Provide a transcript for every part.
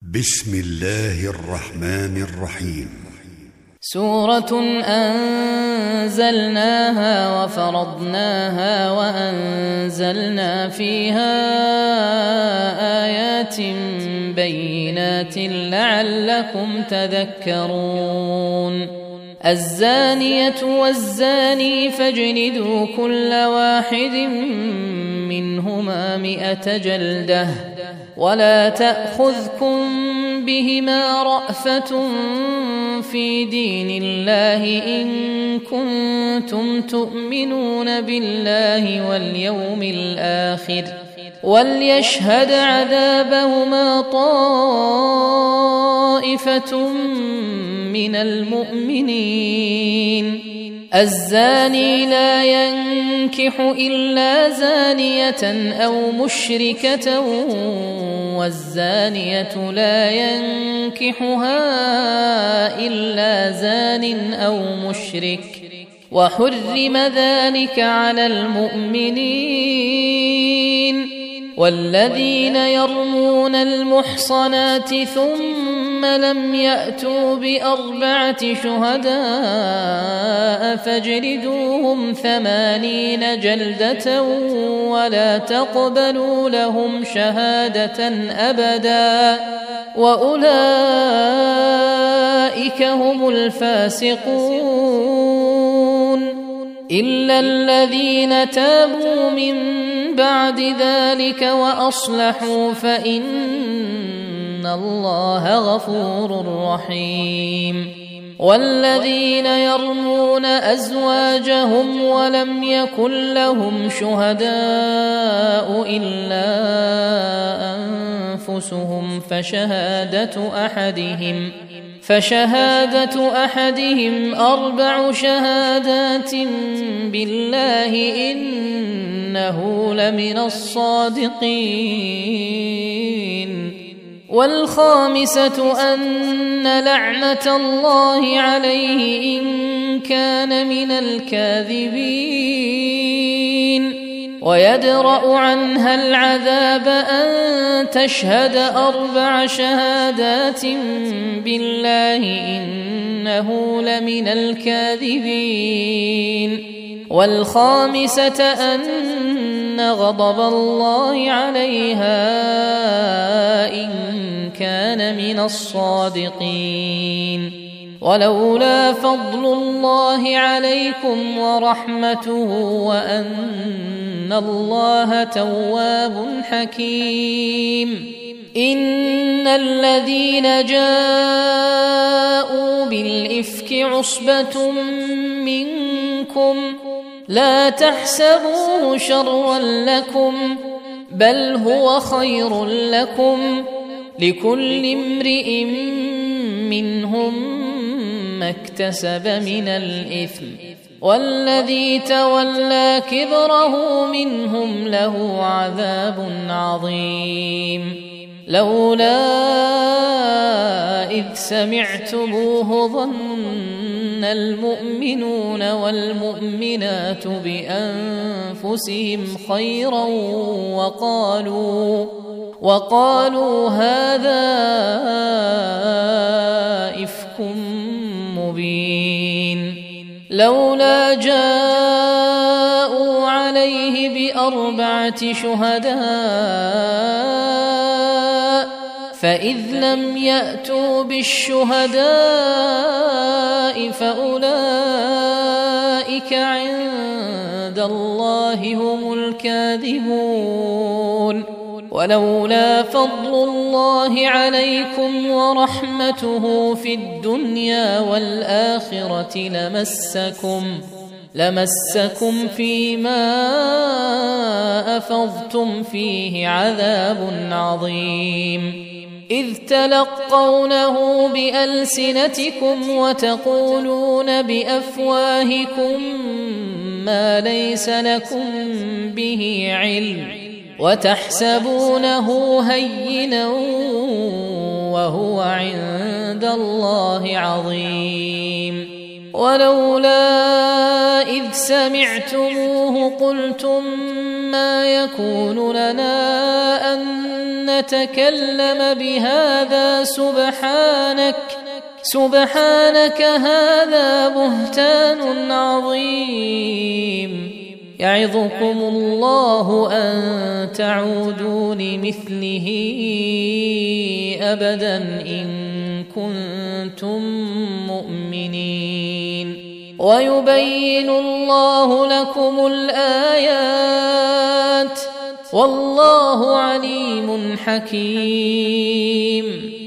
بسم الله الرحمن الرحيم. سورة أنزلناها وفرضناها وأنزلنا فيها آيات بينات لعلكم تذكرون. الزانية والزاني فاجلدوا كل واحد منهما 100 جلدة ولا تأخذكم بهما رأفة في دين الله إن كنتم تؤمنون بالله واليوم الآخر وليشهد عذابهما طائفة من المؤمنين. الزاني لا ينكح إلا زانية أو مشركة والزانية لا ينكحها إلا زان أو مشرك وحرم ذلك على المؤمنين. والذين يرمون المحصنات ثم لم يأتوا ب4 شهداء فاجلدوهم 80 جلدة ولا تقبلوا لهم شهادة أبدا وأولئك هم الفاسقون. إلا الذين تابوا من بعد ذلك وأصلحوا فإن الله غفور رحيم. والذين يرمون أزواجهم ولم يكن لهم شهداء إلا أنفسهم فشهادة أحدهم 4 شهادات بالله إنه لمن الصادقين. والخامسة أن لعنة الله عليه إن كان من الكاذبين. ويدرأ عنها العذاب أن تشهد 4 شهادات بالله إنه لمن الكاذبين. والخامسة أن غضب الله عليها إن كان من الصادقين. ولولا فضل الله عليكم ورحمته وأن الله تواب حكيم. إن الذين جاءوا بالإفك عصبة منكم لا تحسبوه شرا لكم بل هو خير لكم لكل امرئ منهم ما اكتسب من الإثم والذي تولى كبره منهم له عذاب عظيم. لولا إذ سمعتموه ظن المؤمنون والمؤمنات بأنفسهم خيرا وقالوا هذا إفك مبين. لولا جاءوا عليه ب4 شهداء فإذ لم يأتوا بالشهداء فأولئك عند الله هم الكاذبون. ولولا فضل الله عليكم ورحمته في الدنيا والآخرة لمسكم فيما أفضتم فيه عذاب عظيم. إذ تلقونه بألسنتكم وتقولون بأفواهكم ما ليس لكم به علم وتحسبونه هينا وهو عند الله عظيم. ولولا إذ سمعتموه قلتم ما يكون لنا أن يتكلم بهذا سبحانك هذا بهتان عظيم. يعظكم الله أن تعودوا لمثله أبدا إن كنتم مؤمنين. ويبين الله لكم الآيات والله عليم حكيم.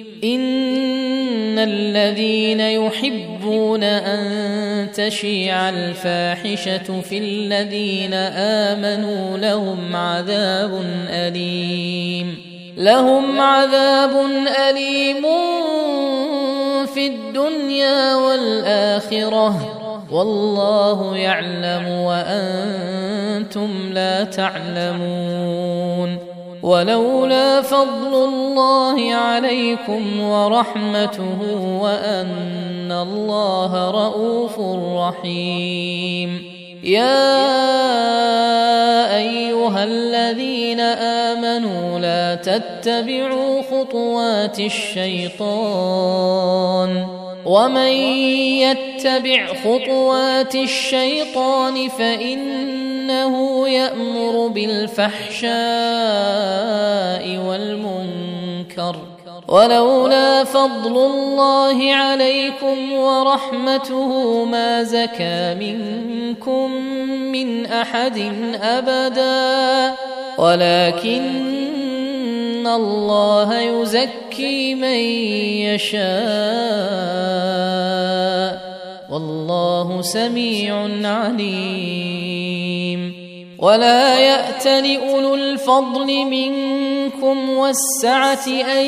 إن الذين يحبون أن تشيع الفاحشة في الذين آمنوا لهم عذاب أليم في الدنيا والآخرة والله يعلم وأنتم لا تعلمون. ولولا فضل الله عليكم ورحمته وأن الله رؤوف رحيم. يا أيها الذين آمنوا لا تتبعوا خطوات الشيطان ومن يتبع خطوات الشيطان فإنه يأمر بالفحشاء والمنكر. ولولا فضل الله عليكم ورحمته ما زكى منكم من أحد أبدا ولكن الله يزكي من يشاء والله سميع عليم. ولا يأتل أولو الفضل منكم والسعة أن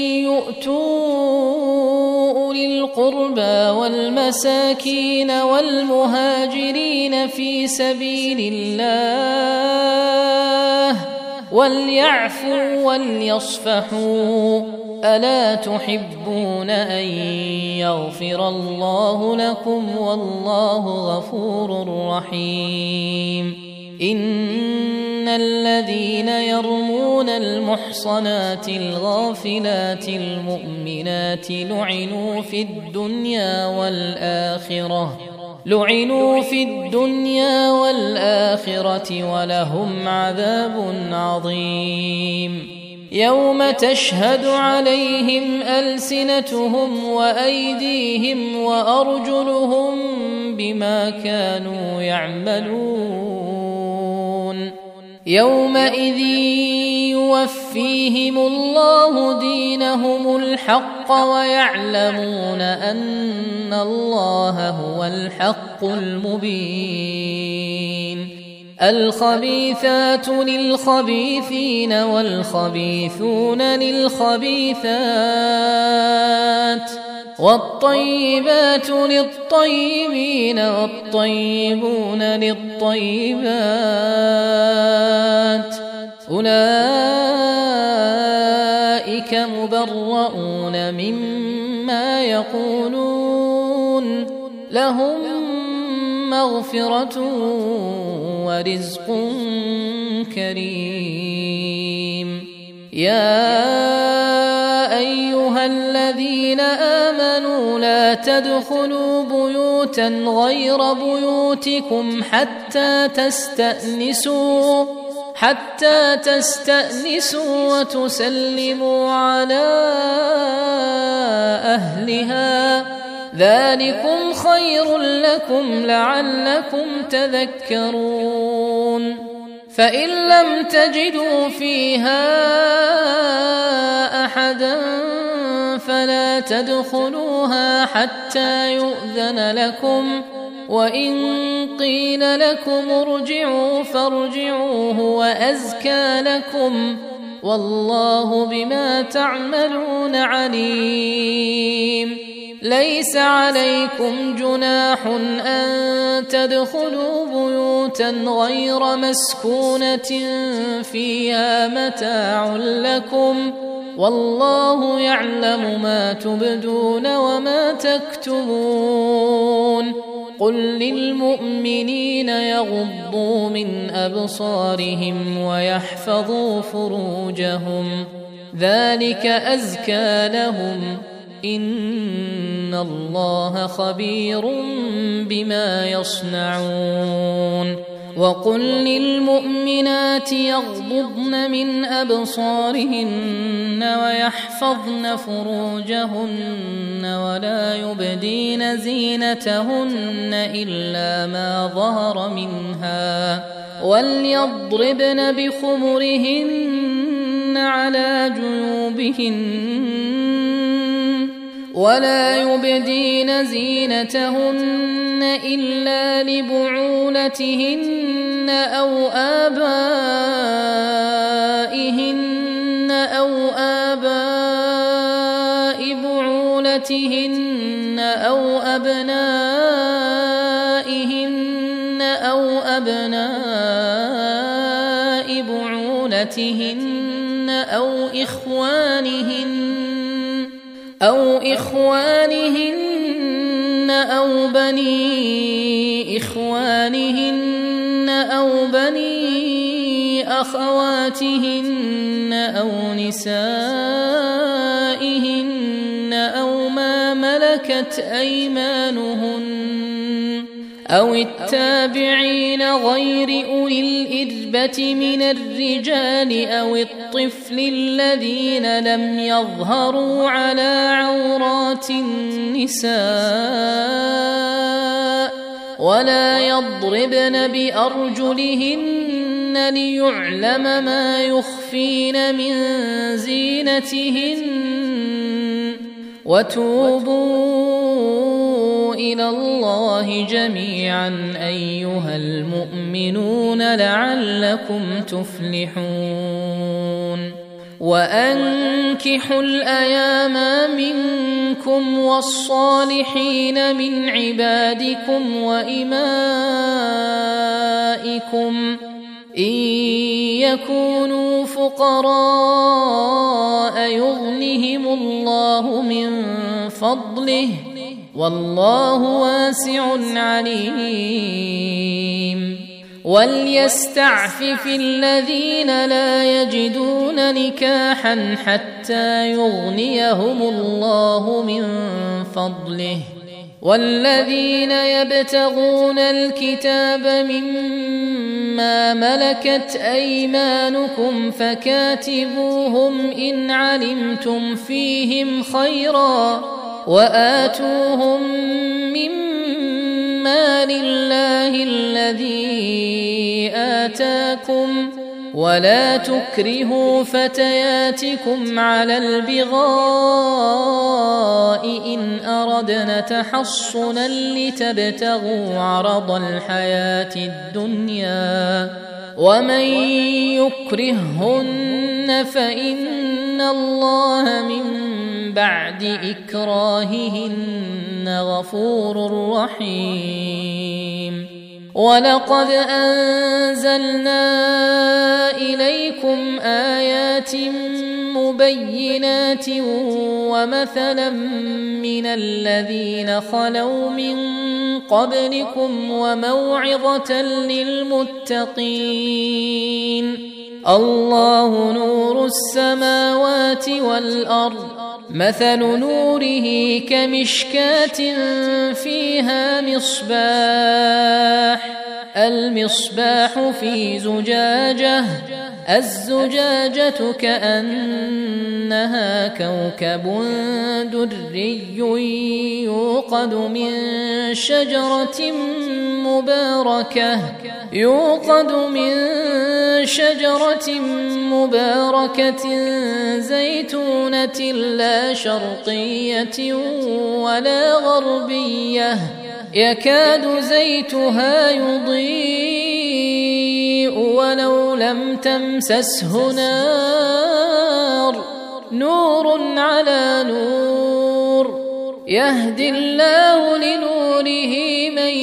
يؤتوا أولي القربى والمساكين والمهاجرين في سبيل الله وليعفوا وليصفحوا ألا تحبون أن يغفر الله لكم والله غفور رحيم. إن الذين يرمون المحصنات الغافلات المؤمنات لعنوا في الدنيا والآخرة ولهم عذاب عظيم. يوم تشهد عليهم ألسنتهم وأيديهم وأرجلهم بما كانوا يعملون. يومئذ يوفيهم الله دينهم الحق ويعلمون أن الله هو الحق المبين. الخبيثات للخبيثين والخبيثون للخبيثات والطيبات للطيبين والطيبون للطيبات أولئك مبرؤون مما يقولون لهم مغفرة ورزق كريم. يا أيها الذين آمنوا لا تدخلوا بيوتا غير بيوتكم حتى تستأنسوا وتسلموا على أهلها ذلكم خير لكم لعلكم تذكرون. فإن لم تجدوا فيها أحدا فلا تدخلوها حتى يؤذن لكم وإن قيل لكم ارجعوا فارجعوا هو أزكى لكم والله بما تعملون عليم. ليس عليكم جناح أن تدخلوا بيوتا غير مسكونة فيها متاع لكم والله يعلم ما تبدون وما تكتمون. قل للمؤمنين يغضوا من أبصارهم ويحفظوا فروجهم ذلك أزكى لهم إن الله خبير بما يصنعون وقل للمؤمنات يغضضن من أبصارهن ويحفظن فروجهن ولا يبدين زينتهن إلا ما ظهر منها وليضربن بخمرهن على جيوبهن ولا يبدين زينتهن إلا لبعولتهن أو آباء بعولتهن أو أبناء بعولتهن أو إخوانهن أو بني إخوانهن أو بني أخواتهن أو نسائهن أو ما ملكت أيمانهن أو التابعين غير أولي الإربة من الرجال أو الطفل الذين لم يظهروا على عورات النساء ولا يضربن بأرجلهن ليعلم ما يخفين من زينتهن وتوبوا إلى الله جميعا أيها المؤمنون لعلكم تفلحون وأنكحوا الأيام منكم والصالحين من عبادكم وإمائكم إن يكونوا فقراء يغنهم الله من فضله والله واسع عليم وليستعفف الذين لا يجدون نكاحا حتى يغنيهم الله من فضله والذين يبتغون الكتاب مما ملكت أيمانكم فكاتبوهم إن علمتم فيهم خيرا وآتوهم مما لله الذي آتاكم ولا تكرهوا فتياتكم على البغاء إن أردنا تحصنا لتبتغوا عرض الحياة الدنيا ومن يكرههن فإن الله من بعد إكراههن غفور رحيم ولقد أنزلنا إليكم آيات مبينات ومثلا من الذين خلوا من قبلكم وموعظة للمتقين الله نور السماوات والأرض مثل نوره كمشكاة فيها المصباح في زجاجة الزجاجة كأنها كوكب دري يوقد من شجرة مباركة زيتونة لا شرقية ولا غربية يكاد زيتها يضيء ولو لم تمسسه نور على نور يهدي الله لنوره من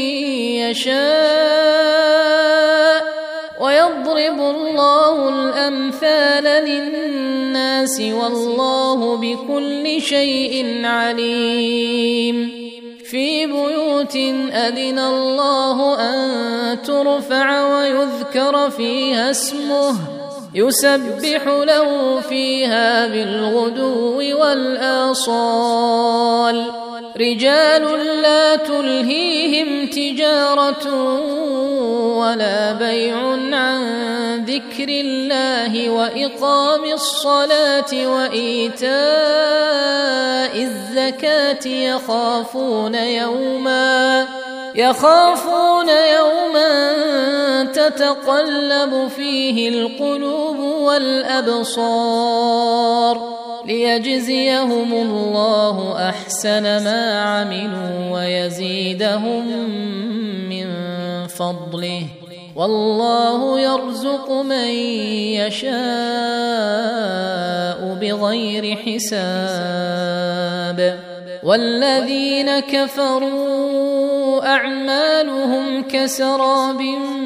يشاء ويضرب الله الأمثال للناس والله بكل شيء عليم في بيوت أذن الله أن ترفع ويذكر فيها اسمه يسبح له فيها بالغدو والآصال رجال لا تلهيهم تجارة ولا بيع عن ذكر الله وإقام الصلاة وإيتاء الزكاة يخافون يوما تتقلب فيه القلوب والأبصار ليجزيهم الله أحسن ما عملوا ويزيدهم من فضله والله يرزق من يشاء بغير حساب والذين كفروا أعمالهم كسراب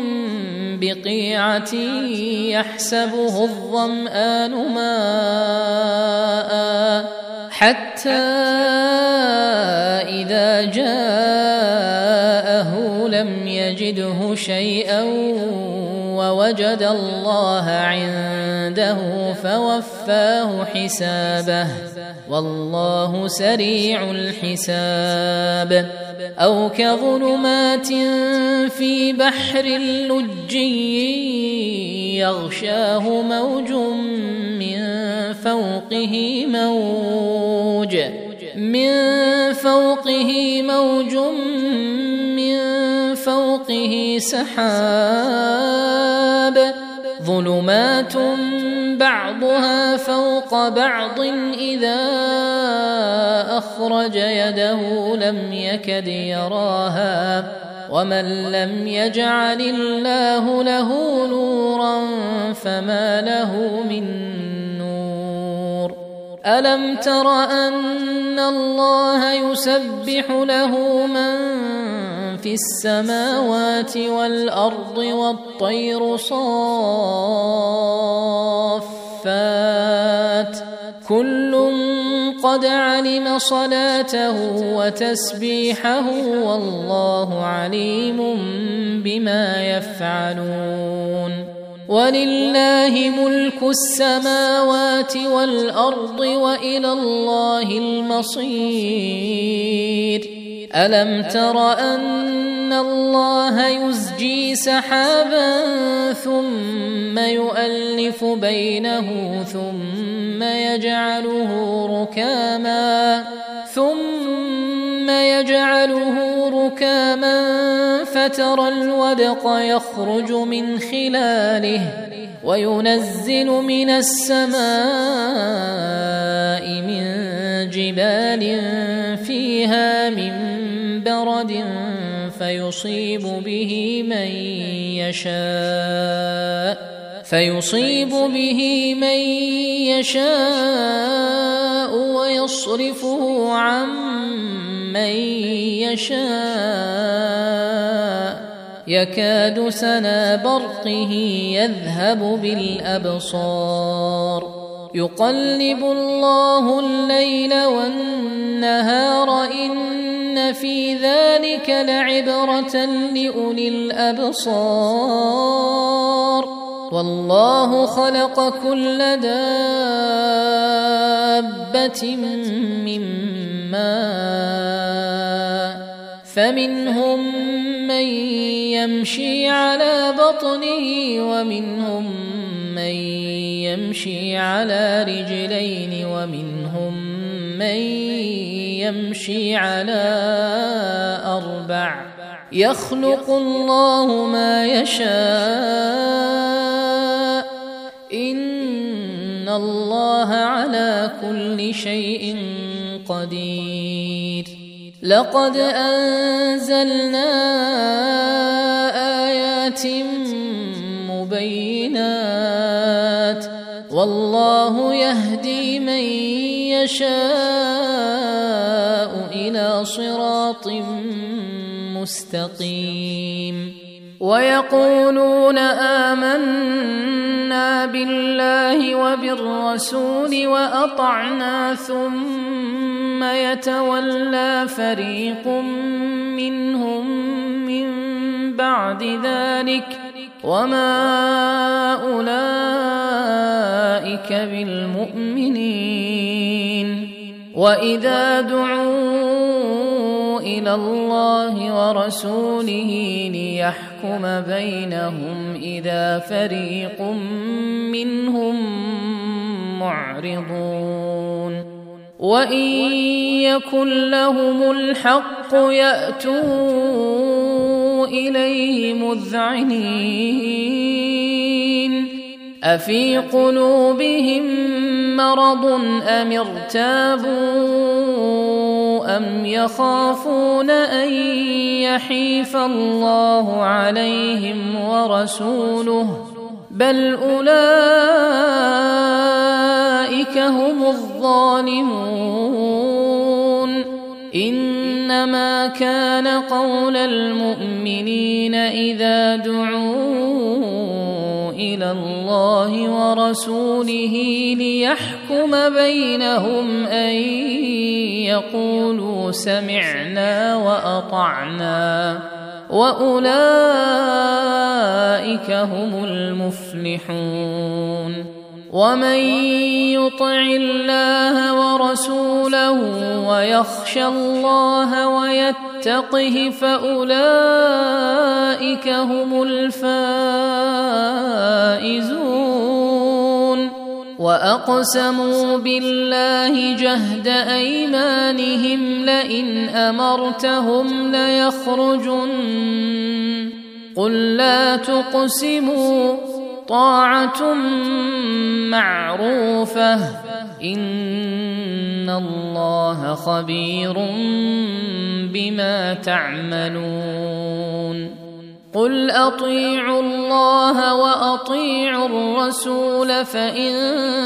بقيعة يحسبه الظمآن ماء حتى إذا جاءه لم يجده شيئا ووجد الله عنده فوفاه حسابه والله سريع الحساب أو كظلمات في بحر لجي يغشاه موج من فوقه سحاب ظلمات بعضها فوق بعض إذا أخرج يده لم يكد يراها ومن لم يجعل الله له نورا فما له من نور ألم تر أن الله يسبح له من في السماوات والأرض والطير صافات كل قد علم صلاته وتسبيحه والله عليم بما يفعلون ولله ملك السماوات والأرض وإلى الله المصير ألم تر أن الله يزجي سحابا ثم يؤلف بينه ثم يجعله ركاما فترى الودق يخرج من خلاله وينزل من السماء من جبال فيها من برد فيصيب به من يشاء ويصرفه عن من يشاء يكاد سنا برقه يذهب بالأبصار يقلب الله الليل والنهار إن في ذلك لعبرة لأولي الأبصار والله خلق كل دابة من ماء فمنهم من يمشي على بطنه ومنهم من يمشي على رجلين ومنهم من يمشي على أربع يخلق الله ما يشاء إن الله على كل شيء قدير لقد أنزلنا آيات مبينات والله يهدي من يشاء إلى صراط مستقيم ويقولون آمنا بالله وبالرسول وأطعنا ثم يتولى فريق منهم من بعد ذلك وما أولئك بالمؤمنين. وإذا دعوا إلى الله ورسوله ليحكم بينهم إذا فريق منهم معرضون. وإن يكن لهم الحق يأتوا إليه مذعنين. أفي قلوبهم مرض أم ارتابوا أم يخافون أن يحيف الله عليهم ورسوله بل أولئك هم الظالمون. إنما كان قول المؤمنين إذا دعوا إلى الله ورسوله ليحكم بينهم أن يقولوا سمعنا وأطعنا وأولئك هم المفلحون. ومن يطع الله ورسوله ويخشى الله ويتقه فأولئك هم الفائزون. وأقسموا بالله جهد أيمانهم لئن أمرتهم ليخرجن قل لا تقسموا طاعة معروفة إن الله خبير بما تعملون. قل أطيعوا الله وأطيعوا الرسول فإن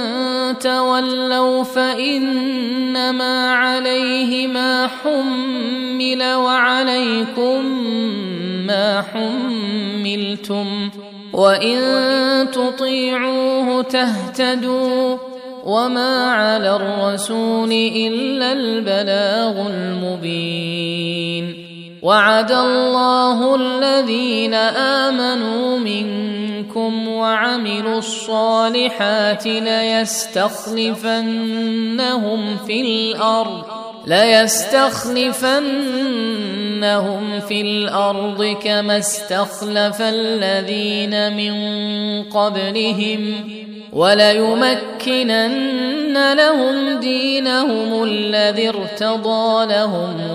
تولوا فإنما عليه ما حمل وعليكم ما حملتم وإن تطيعوه تهتدوا وما على الرسول إلا البلاغ المبين. وعد الله الذين آمنوا منكم وعملوا الصالحات ليستخلفنهم في الأرض كما استخلف الذين من قبلهم وليمكنن لهم دينهم الذي ارتضى لهم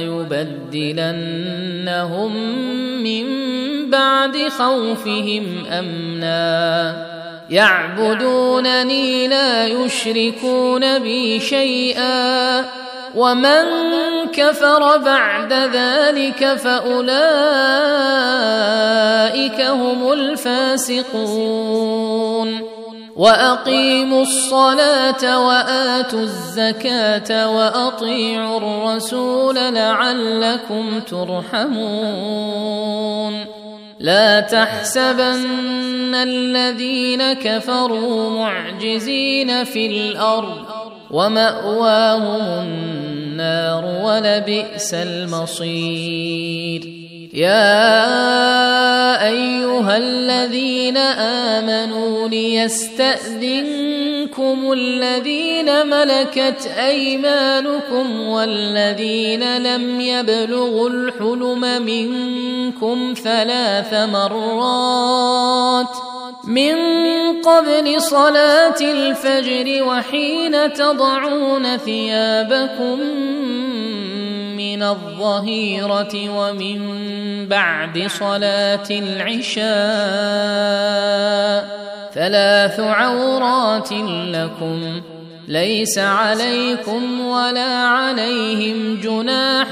وليبدلنهم من بعد خوفهم أمنا يعبدونني لا يشركون بي شيئا ومن كفر بعد ذلك فأولئك هم الفاسقون. وأقيموا الصلاة وآتوا الزكاة وأطيعوا الرسول لعلكم ترحمون. لا تحسبن الذين كفروا معجزين في الأرض ومأواهم النار ولبئس المصير. يا أيها الذين آمنوا ليستأذنكم الذين ملكت أيمانكم والذين لم يبلغوا الحلم منكم 3 مرات من قبل صلاة الفجر وحين تضعون ثيابكم من الظهيرة ومن بعد صلاة العشاء 3 عورات لكم ليس عليكم ولا عليهم جناح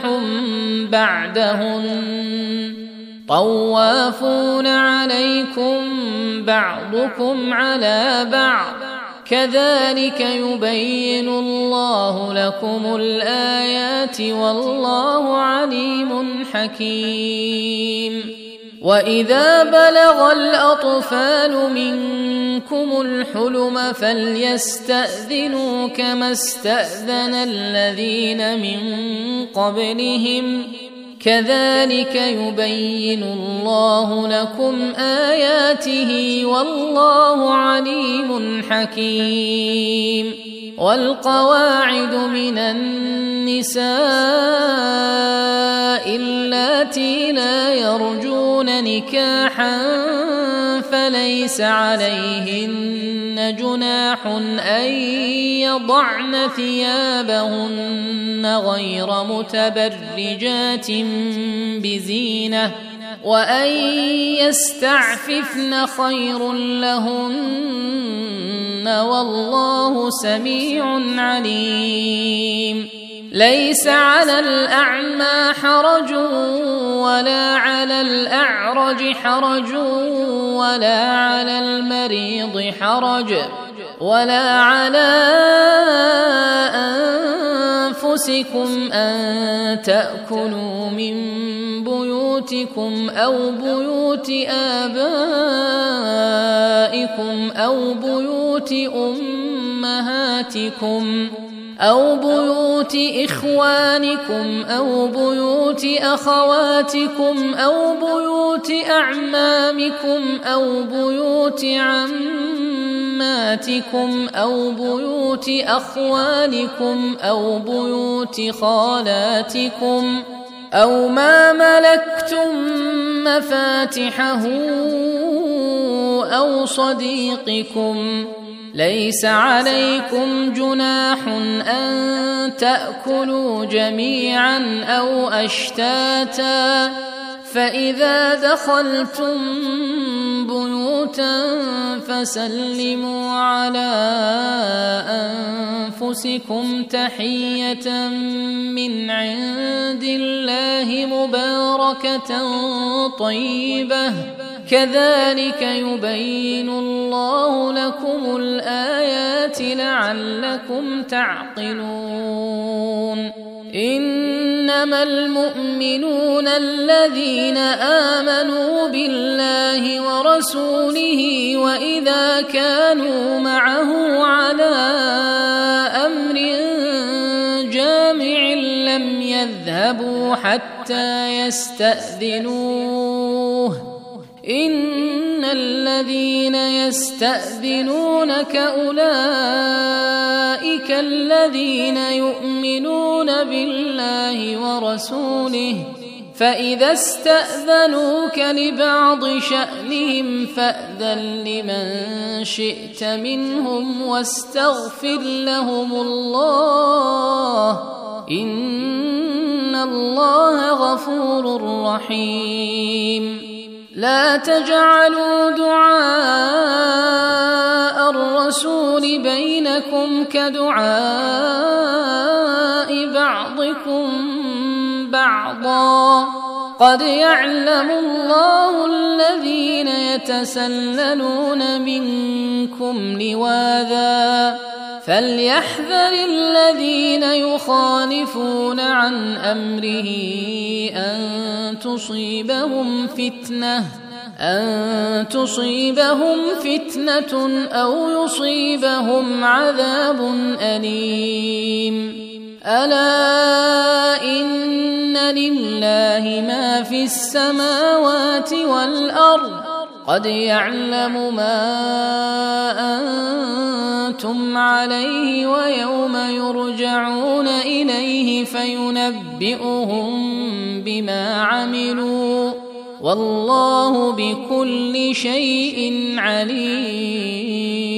بعدهن طوافون عليكم بعضكم على بعض كذلك يبين الله لكم الآيات والله عليم حكيم. وإذا بلغ الأطفال منكم الحلم فليستأذنوا كما استأذن الذين من قبلهم كذلك يبين الله لكم آياته والله عليم حكيم. والقواعد من النساء اللاتي لا يرجون نكاحا فليس عليهن جناح أن يضعن ثيابهن غير متبرجات بزينة وأن يستعففن خير لهن والله سميع عليم. ليس على الأعمى حرج ولا على الأعرج حرج ولا على المريض حرج ولا على أنفسكم أن تأكلوا من بيوتكم أو بيوت آبائكم أو بيوت أمهاتكم أو بيوت إخوانكم أو بيوت أخواتكم أو بيوت أعمامكم أو بيوت عماتكم أو بيوت أخوالكم أو بيوت خالاتكم أو ما ملكتم مفاتحه أو صديقكم. ليس عليكم جناح أن تأكلوا جميعا أو أشتاتا فإذا دخلتم بيوتا فسلموا على أنفسكم تحية من عند الله مباركة طيبة كذلك يبين الله لكم الآيات لعلكم تعقلون. إنما المؤمنون الذين آمنوا بالله ورسوله وإذا كانوا معه على أمر جامع لم يذهبوا حتى يستأذنوه. إن الذين يستأذنونك أولئك الذين يؤمنون بالله ورسوله فإذا استأذنوك لبعض شأنهم فأذن لمن شئت منهم واستغفر لهم الله إن الله غفور رحيم. لا تجعلوا دعاء الرسول بينكم كدعاء بعضكم بعضا قد يعلم الله الذين يتسللون منكم لواذا فليحذر الذين يخالفون عن أمره أن تصيبهم فتنة أو يصيبهم عذاب أليم. ألا إن لله ما في السماوات والأرض قد يعلم ما أنتم عليه ويوم يرجعون إليه فينبئهم بما عملوا والله بكل شيء عليم.